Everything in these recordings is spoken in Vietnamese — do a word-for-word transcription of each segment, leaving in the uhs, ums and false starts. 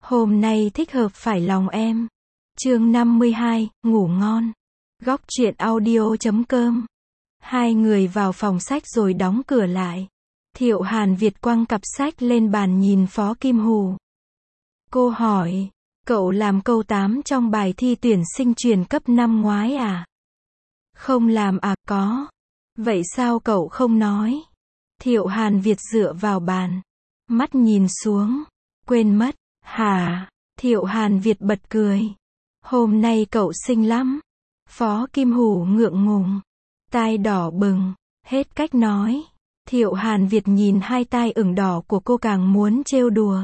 Hôm nay thích hợp phải lòng em. Chương năm mươi hai, ngủ ngon. Góc truyện audio chấm com. Hai người vào phòng sách rồi đóng cửa lại. Thiệu Hàn Việt quăng cặp sách lên bàn nhìn Phó Kim Hù. Cô hỏi, cậu làm câu tám trong bài thi tuyển sinh truyền cấp năm ngoái à? Không làm à, có. Vậy sao cậu không nói? Thiệu Hàn Việt dựa vào bàn, mắt nhìn xuống. Quên mất, hả? Thiệu Hàn Việt bật cười. Hôm nay cậu xinh lắm. Phó Kim Hù ngượng ngùng, tai đỏ bừng, hết cách nói. Thiệu Hàn Việt nhìn hai tai ửng đỏ của cô càng muốn trêu đùa.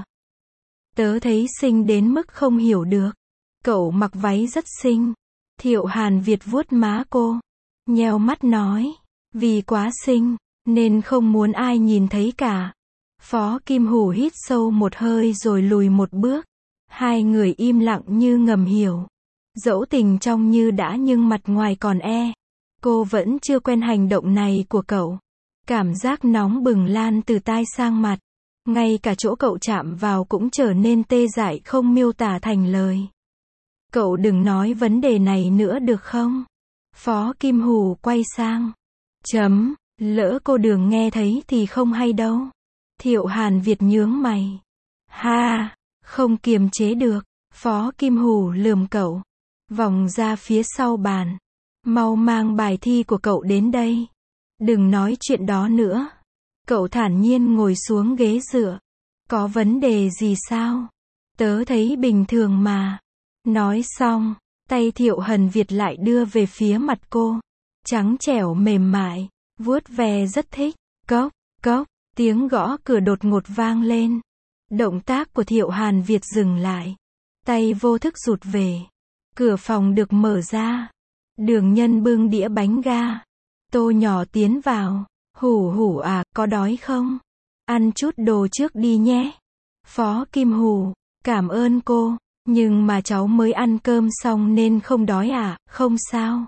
Tớ thấy xinh đến mức không hiểu được. Cậu mặc váy rất xinh. Thiệu Hàn Việt vuốt má cô, nheo mắt nói, vì quá xinh, nên không muốn ai nhìn thấy cả. Phó Kim Hù hít sâu một hơi rồi lùi một bước. Hai người im lặng như ngầm hiểu. Dẫu tình trong như đã nhưng mặt ngoài còn e. Cô vẫn chưa quen hành động này của cậu. Cảm giác nóng bừng lan từ tai sang mặt. Ngay cả chỗ cậu chạm vào cũng trở nên tê dại không miêu tả thành lời. Cậu đừng nói vấn đề này nữa được không? Phó Kim Hù quay sang. Chấm, lỡ cô Đường nghe thấy thì không hay đâu. Thiệu Hàn Việt nhướng mày. Ha, không kiềm chế được. Phó Kim Hù lườm cậu. Vòng ra phía sau bàn. Mau mang bài thi của cậu đến đây. Đừng nói chuyện đó nữa. Cậu thản nhiên ngồi xuống ghế dựa. Có vấn đề gì sao? Tớ thấy bình thường mà. Nói xong, tay Thiệu Hàn Việt lại đưa về phía mặt cô. Trắng trẻo mềm mại, vuốt ve rất thích. Cốc, cốc, tiếng gõ cửa đột ngột vang lên. Động tác của Thiệu Hàn Việt dừng lại. Tay vô thức rụt về. Cửa phòng được mở ra. Đường Nhân bưng đĩa bánh ga. Tô nhỏ tiến vào. Hủ hủ à, có đói không? Ăn chút đồ trước đi nhé. Phó Kim Hù, cảm ơn cô, nhưng mà cháu mới ăn cơm xong nên không đói à, không sao.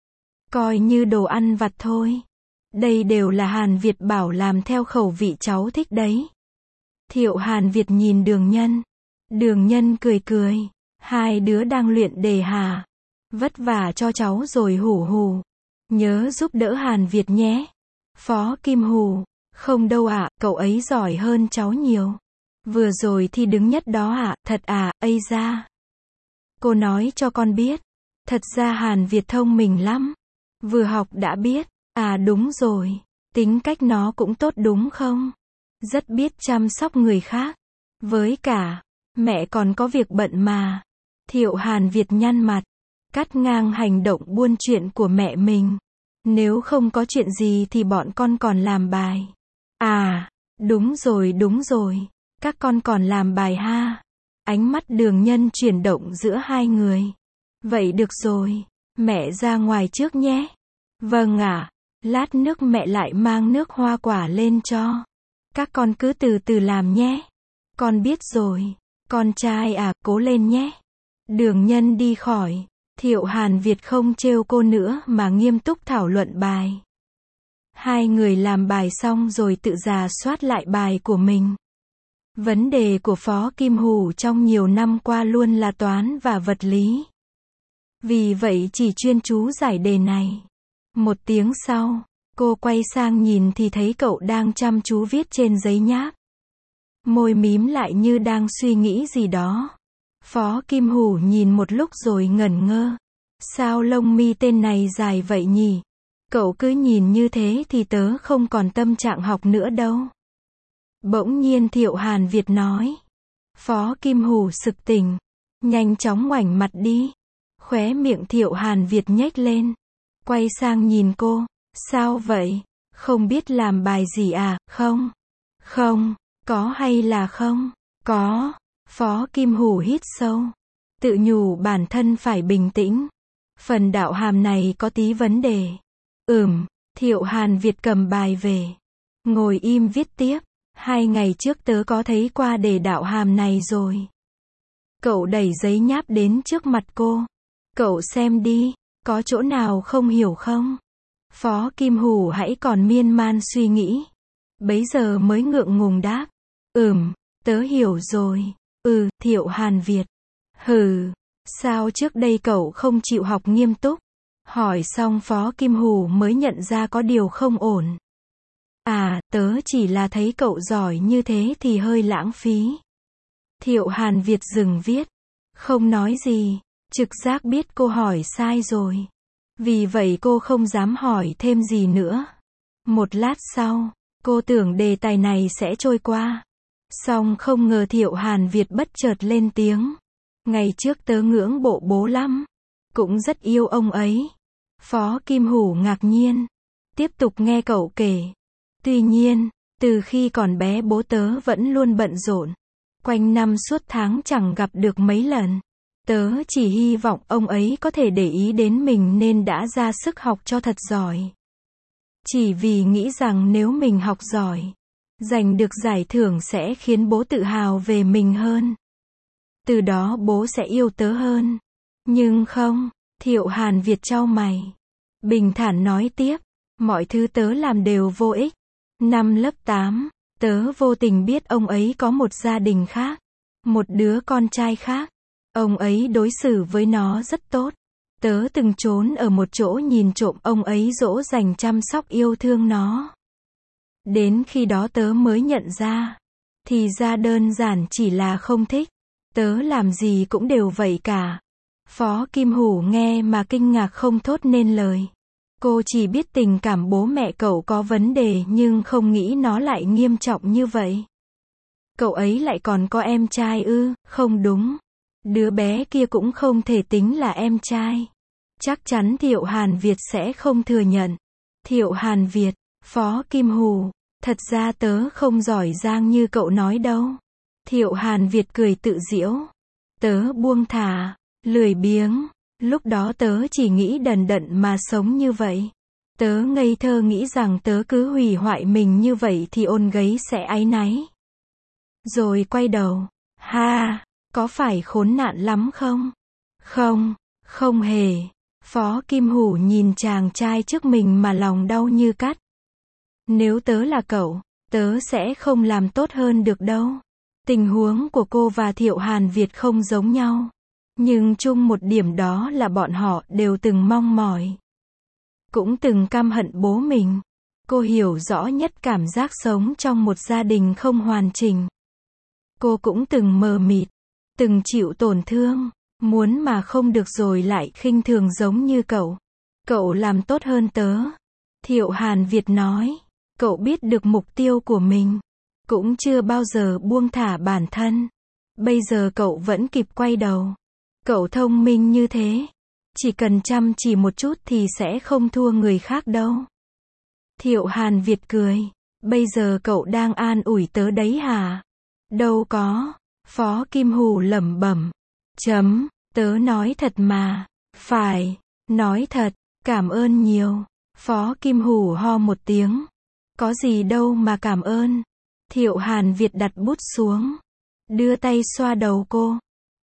Coi như đồ ăn vặt thôi. Đây đều là Hàn Việt bảo làm theo khẩu vị cháu thích đấy. Thiệu Hàn Việt nhìn Đường Nhân. Đường Nhân cười cười. Hai đứa đang luyện đề hả? Vất vả cho cháu rồi hủ hù. Nhớ giúp đỡ Hàn Việt nhé. Phó Kim Hù, không đâu ạ, à, cậu ấy giỏi hơn cháu nhiều. Vừa rồi thi đứng nhất đó ạ, à, thật à, ây da. Cô nói cho con biết. Thật ra Hàn Việt thông minh lắm. Vừa học đã biết. À đúng rồi, tính cách nó cũng tốt đúng không? Rất biết chăm sóc người khác. Với cả, mẹ còn có việc bận mà. Thiệu Hàn Việt nhăn mặt, cắt ngang hành động buôn chuyện của mẹ mình. Nếu không có chuyện gì thì bọn con còn làm bài. À, đúng rồi đúng rồi, các con còn làm bài ha. Ánh mắt Đường Nhân chuyển động giữa hai người. Vậy được rồi, mẹ ra ngoài trước nhé. Vâng ạ, à, lát nước mẹ lại mang nước hoa quả lên cho. Các con cứ từ từ làm nhé. Con biết rồi, con trai à, cố lên nhé. Đường Nhân đi khỏi. Thiệu Hàn Việt không trêu cô nữa mà nghiêm túc thảo luận bài. Hai người làm bài xong rồi tự rà soát lại bài của mình. Vấn đề của Phó Kim Hù trong nhiều năm qua luôn là toán và vật lý. Vì vậy chỉ chuyên chú giải đề này. Một tiếng sau, cô quay sang nhìn thì thấy cậu đang chăm chú viết trên giấy nháp. Môi mím lại như đang suy nghĩ gì đó. Phó Kim Hù nhìn một lúc rồi ngẩn ngơ. Sao lông mi tên này dài vậy nhỉ? Cậu cứ nhìn như thế thì tớ không còn tâm trạng học nữa đâu. Bỗng nhiên Thiệu Hàn Việt nói. Phó Kim Hù sực tỉnh, nhanh chóng ngoảnh mặt đi. Khóe miệng Thiệu Hàn Việt nhếch lên. Quay sang nhìn cô. Sao vậy? Không biết làm bài gì à? Không. Không. Có hay là không? Có. Phó Kim Hù hít sâu. Tự nhủ bản thân phải bình tĩnh. Phần đạo hàm này có tí vấn đề. Ừm. Thiệu Hàn Việt cầm bài về. Ngồi im viết tiếp. Hai ngày trước tớ có thấy qua đề đạo hàm này rồi. Cậu đẩy giấy nháp đến trước mặt cô. Cậu xem đi. Có chỗ nào không hiểu không? Phó Kim Hù hãy còn miên man suy nghĩ. Bấy giờ mới ngượng ngùng đáp. Ừm, tớ hiểu rồi. Ừ, Thiệu Hàn Việt. Hừ, sao trước đây cậu không chịu học nghiêm túc? Hỏi xong Phó Kim Hù mới nhận ra có điều không ổn. À, tớ chỉ là thấy cậu giỏi như thế thì hơi lãng phí. Thiệu Hàn Việt dừng viết. Không nói gì, trực giác biết cô hỏi sai rồi. Vì vậy cô không dám hỏi thêm gì nữa. Một lát sau, cô tưởng đề tài này sẽ trôi qua. Song không ngờ Thiệu Hàn Việt bất chợt lên tiếng. Ngày trước tớ ngưỡng bộ bố lắm. Cũng rất yêu ông ấy. Phó Kim Hù ngạc nhiên. Tiếp tục nghe cậu kể. Tuy nhiên, từ khi còn bé bố tớ vẫn luôn bận rộn. Quanh năm suốt tháng chẳng gặp được mấy lần. Tớ chỉ hy vọng ông ấy có thể để ý đến mình nên đã ra sức học cho thật giỏi. Chỉ vì nghĩ rằng nếu mình học giỏi, giành được giải thưởng sẽ khiến bố tự hào về mình hơn. Từ đó bố sẽ yêu tớ hơn. Nhưng không, Thiệu Hàn Việt chau mày. Bình thản nói tiếp, mọi thứ tớ làm đều vô ích. Năm lớp tám, tớ vô tình biết ông ấy có một gia đình khác, một đứa con trai khác. Ông ấy đối xử với nó rất tốt. Tớ từng trốn ở một chỗ nhìn trộm ông ấy dỗ dành chăm sóc yêu thương nó. Đến khi đó tớ mới nhận ra, thì ra đơn giản chỉ là không thích. Tớ làm gì cũng đều vậy cả. Phó Kim Hù nghe mà kinh ngạc không thốt nên lời. Cô chỉ biết tình cảm bố mẹ cậu có vấn đề nhưng không nghĩ nó lại nghiêm trọng như vậy. Cậu ấy lại còn có em trai ư? Không đúng. Đứa bé kia cũng không thể tính là em trai. Chắc chắn Thiệu Hàn Việt sẽ không thừa nhận. Thiệu Hàn Việt, Phó Kim Hù, thật ra tớ không giỏi giang như cậu nói đâu. Thiệu Hàn Việt cười tự giễu. Tớ buông thả, lười biếng. Lúc đó tớ chỉ nghĩ đần đận mà sống như vậy. Tớ ngây thơ nghĩ rằng tớ cứ hủy hoại mình như vậy thì ôn gấy sẽ áy náy. Rồi quay đầu. Ha, có phải khốn nạn lắm không? Không, không hề. Phó Kim Hù nhìn chàng trai trước mình mà lòng đau như cắt. Nếu tớ là cậu, tớ sẽ không làm tốt hơn được đâu. Tình huống của cô và Thiệu Hàn Việt không giống nhau. Nhưng chung một điểm đó là bọn họ đều từng mong mỏi. Cũng từng căm hận bố mình. Cô hiểu rõ nhất cảm giác sống trong một gia đình không hoàn chỉnh. Cô cũng từng mờ mịt, từng chịu tổn thương, muốn mà không được rồi lại khinh thường giống như cậu. Cậu làm tốt hơn tớ. Thiệu Hàn Việt nói, cậu biết được mục tiêu của mình, cũng chưa bao giờ buông thả bản thân. Bây giờ cậu vẫn kịp quay đầu. Cậu thông minh như thế, chỉ cần chăm chỉ một chút thì sẽ không thua người khác đâu. Thiệu Hàn Việt cười, bây giờ cậu đang an ủi tớ đấy hả? Đâu có. Phó Kim Hù lẩm bẩm. Chấm, tớ nói thật mà. Phải, nói thật, cảm ơn nhiều. Phó Kim Hù ho một tiếng. Có gì đâu mà cảm ơn. Thiệu Hàn Việt đặt bút xuống, đưa tay xoa đầu cô.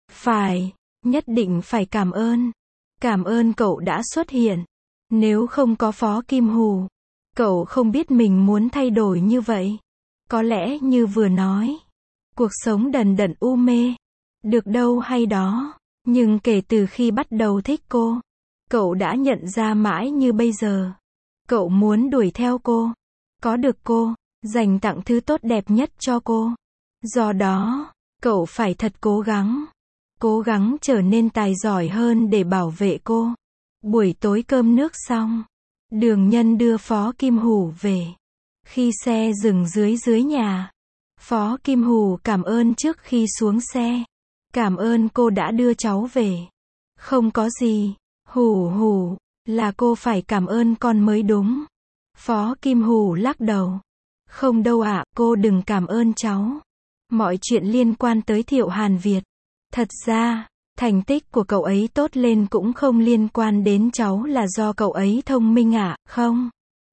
Phải, nhất định phải cảm ơn. Cảm ơn cậu đã xuất hiện. Nếu không có Phó Kim Hù, cậu không biết mình muốn thay đổi như vậy. Có lẽ như vừa nói, cuộc sống đần đận u mê, được đâu hay đó. Nhưng kể từ khi bắt đầu thích cô, cậu đã nhận ra mãi như bây giờ. Cậu muốn đuổi theo cô, có được cô, dành tặng thứ tốt đẹp nhất cho cô. Do đó, cậu phải thật cố gắng. Cố gắng trở nên tài giỏi hơn để bảo vệ cô. Buổi tối cơm nước xong, Đường Nhân đưa Phó Kim Hù về. Khi xe dừng dưới dưới nhà, Phó Kim Hù cảm ơn trước khi xuống xe. Cảm ơn cô đã đưa cháu về. Không có gì. Hù hù, là cô phải cảm ơn con mới đúng. Phó Kim Hù lắc đầu. Không đâu ạ, cô đừng cảm ơn cháu. Mọi chuyện liên quan tới Thiệu Hàn Việt. Thật ra, thành tích của cậu ấy tốt lên cũng không liên quan đến cháu là do cậu ấy thông minh ạ, không?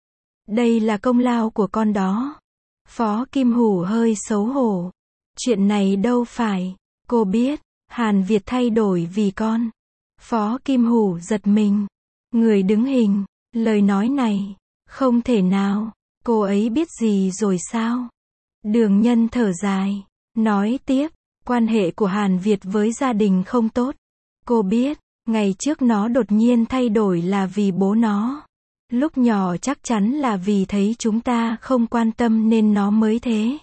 Đây là công lao của con đó. Phó Kim Hù hơi xấu hổ. Chuyện này đâu phải. Cô biết, Hàn Việt thay đổi vì con. Phó Kim Hù giật mình. Người đứng hình, lời nói này, không thể nào, cô ấy biết gì rồi sao? Đường Nhân thở dài, nói tiếp, Quan hệ của Hàn Việt với gia đình không tốt. Cô biết, ngày trước nó đột nhiên thay đổi là vì bố nó. Lúc nhỏ chắc chắn là vì thấy chúng ta không quan tâm nên nó mới thế.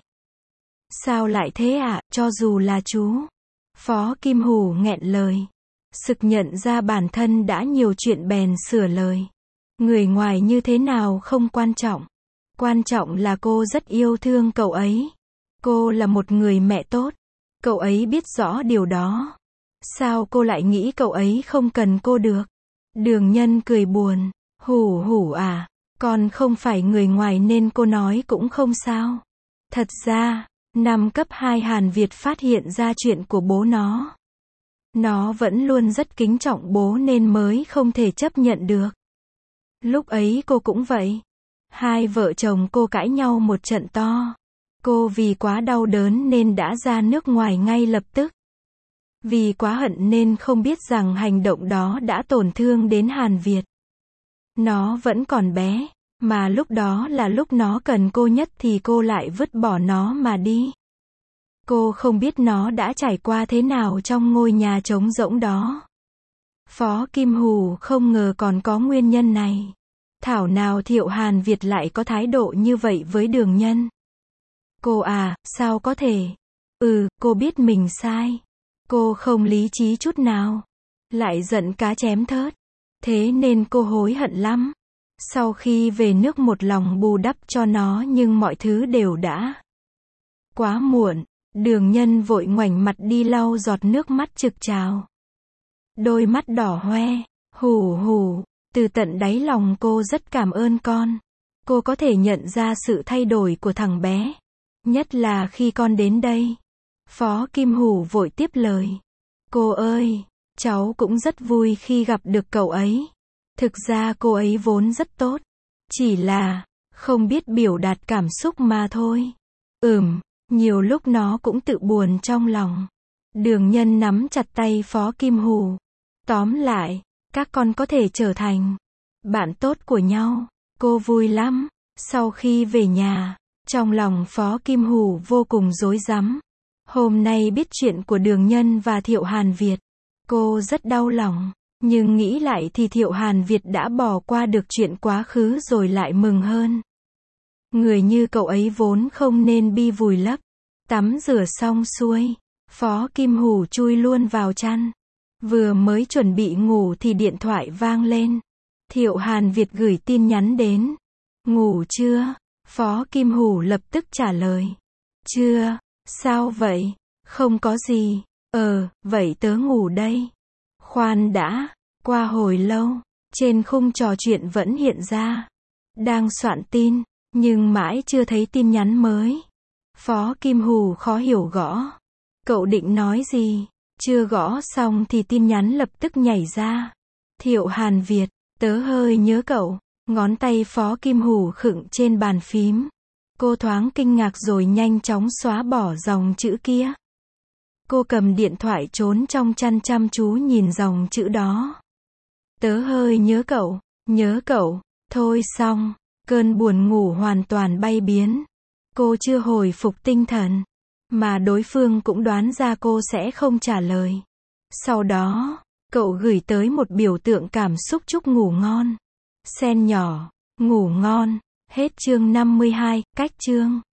Sao lại thế ạ, à? Cho dù là chú. Phó Kim Hủ nghẹn lời. Sực nhận ra bản thân đã nhiều chuyện bèn sửa lời. Người ngoài như thế nào không quan trọng. Quan trọng là cô rất yêu thương cậu ấy. Cô là một người mẹ tốt. Cậu ấy biết rõ điều đó. Sao cô lại nghĩ cậu ấy không cần cô được? Đường Nhân cười buồn. Hủ hủ à, con không phải người ngoài nên cô nói cũng không sao. Thật ra, năm cấp hai Hàn Việt phát hiện ra chuyện của bố nó. Nó vẫn luôn rất kính trọng bố nên mới không thể chấp nhận được. Lúc ấy cô cũng vậy. Hai vợ chồng cô cãi nhau một trận to. Cô vì quá đau đớn nên đã ra nước ngoài ngay lập tức. Vì quá hận nên không biết rằng hành động đó đã tổn thương đến Hàn Việt. Nó vẫn còn bé, mà lúc đó là lúc nó cần cô nhất thì cô lại vứt bỏ nó mà đi. Cô không biết nó đã trải qua thế nào trong ngôi nhà trống rỗng đó. Phó Kim Hủ không ngờ còn có nguyên nhân này. Thảo nào Thiệu Hàn Việt lại có thái độ như vậy với Đường Nhân. Cô à, sao có thể? Ừ, cô biết mình sai. Cô không lý trí chút nào. Lại giận cá chém thớt. Thế nên cô hối hận lắm. Sau khi về nước một lòng bù đắp cho nó nhưng mọi thứ đều đã quá muộn. Đường Nhân vội ngoảnh mặt đi lau giọt nước mắt trực trào. Đôi mắt đỏ hoe. Hủ hủ. Từ tận đáy lòng cô rất cảm ơn con. Cô có thể nhận ra sự thay đổi của thằng bé. Nhất là khi con đến đây. Phó Kim Hủ vội tiếp lời. Cô ơi, cháu cũng rất vui khi gặp được cậu ấy. Thực ra cô ấy vốn rất tốt. Chỉ là, không biết biểu đạt cảm xúc mà thôi. Ừm, nhiều lúc nó cũng tự buồn trong lòng. Đường Nhân nắm chặt tay Phó Kim Hủ. Tóm lại, các con có thể trở thành bạn tốt của nhau. Cô vui lắm. Sau khi về nhà, trong lòng Phó Kim Hủ vô cùng rối rắm. Hôm nay biết chuyện của Đường Nhân và Thiệu Hàn Việt, cô rất đau lòng. Nhưng nghĩ lại thì Thiệu Hàn Việt đã bỏ qua được chuyện quá khứ rồi lại mừng hơn. Người như cậu ấy vốn không nên bi vùi lấp. Tắm rửa xong xuôi, Phó Kim Hủ chui luôn vào chăn. Vừa mới chuẩn bị ngủ thì điện thoại vang lên. Thiệu Hàn Việt gửi tin nhắn đến. Ngủ chưa? Phó Kim Hủ lập tức trả lời. Chưa. Sao vậy? Không có gì. Ờ, vậy tớ ngủ đây. Khoan đã. Qua hồi lâu, trên khung trò chuyện vẫn hiện ra. Đang soạn tin, nhưng mãi chưa thấy tin nhắn mới. Phó Kim Hủ khó hiểu gõ. Cậu định nói gì? Chưa gõ xong thì tin nhắn lập tức nhảy ra. Thiệu Hàn Việt, tớ hơi nhớ cậu. Ngón tay Phó Kim Hủ khựng trên bàn phím. Cô thoáng kinh ngạc rồi nhanh chóng xóa bỏ dòng chữ kia. Cô cầm điện thoại trốn trong chăn chăm chú nhìn dòng chữ đó. Tớ hơi nhớ cậu, nhớ cậu. Thôi xong, cơn buồn ngủ hoàn toàn bay biến. Cô chưa hồi phục tinh thần. Mà đối phương cũng đoán ra cô sẽ không trả lời. Sau đó, cậu gửi tới một biểu tượng cảm xúc chúc ngủ ngon. Sen nhỏ, ngủ ngon. Hết chương năm mươi hai, cách chương.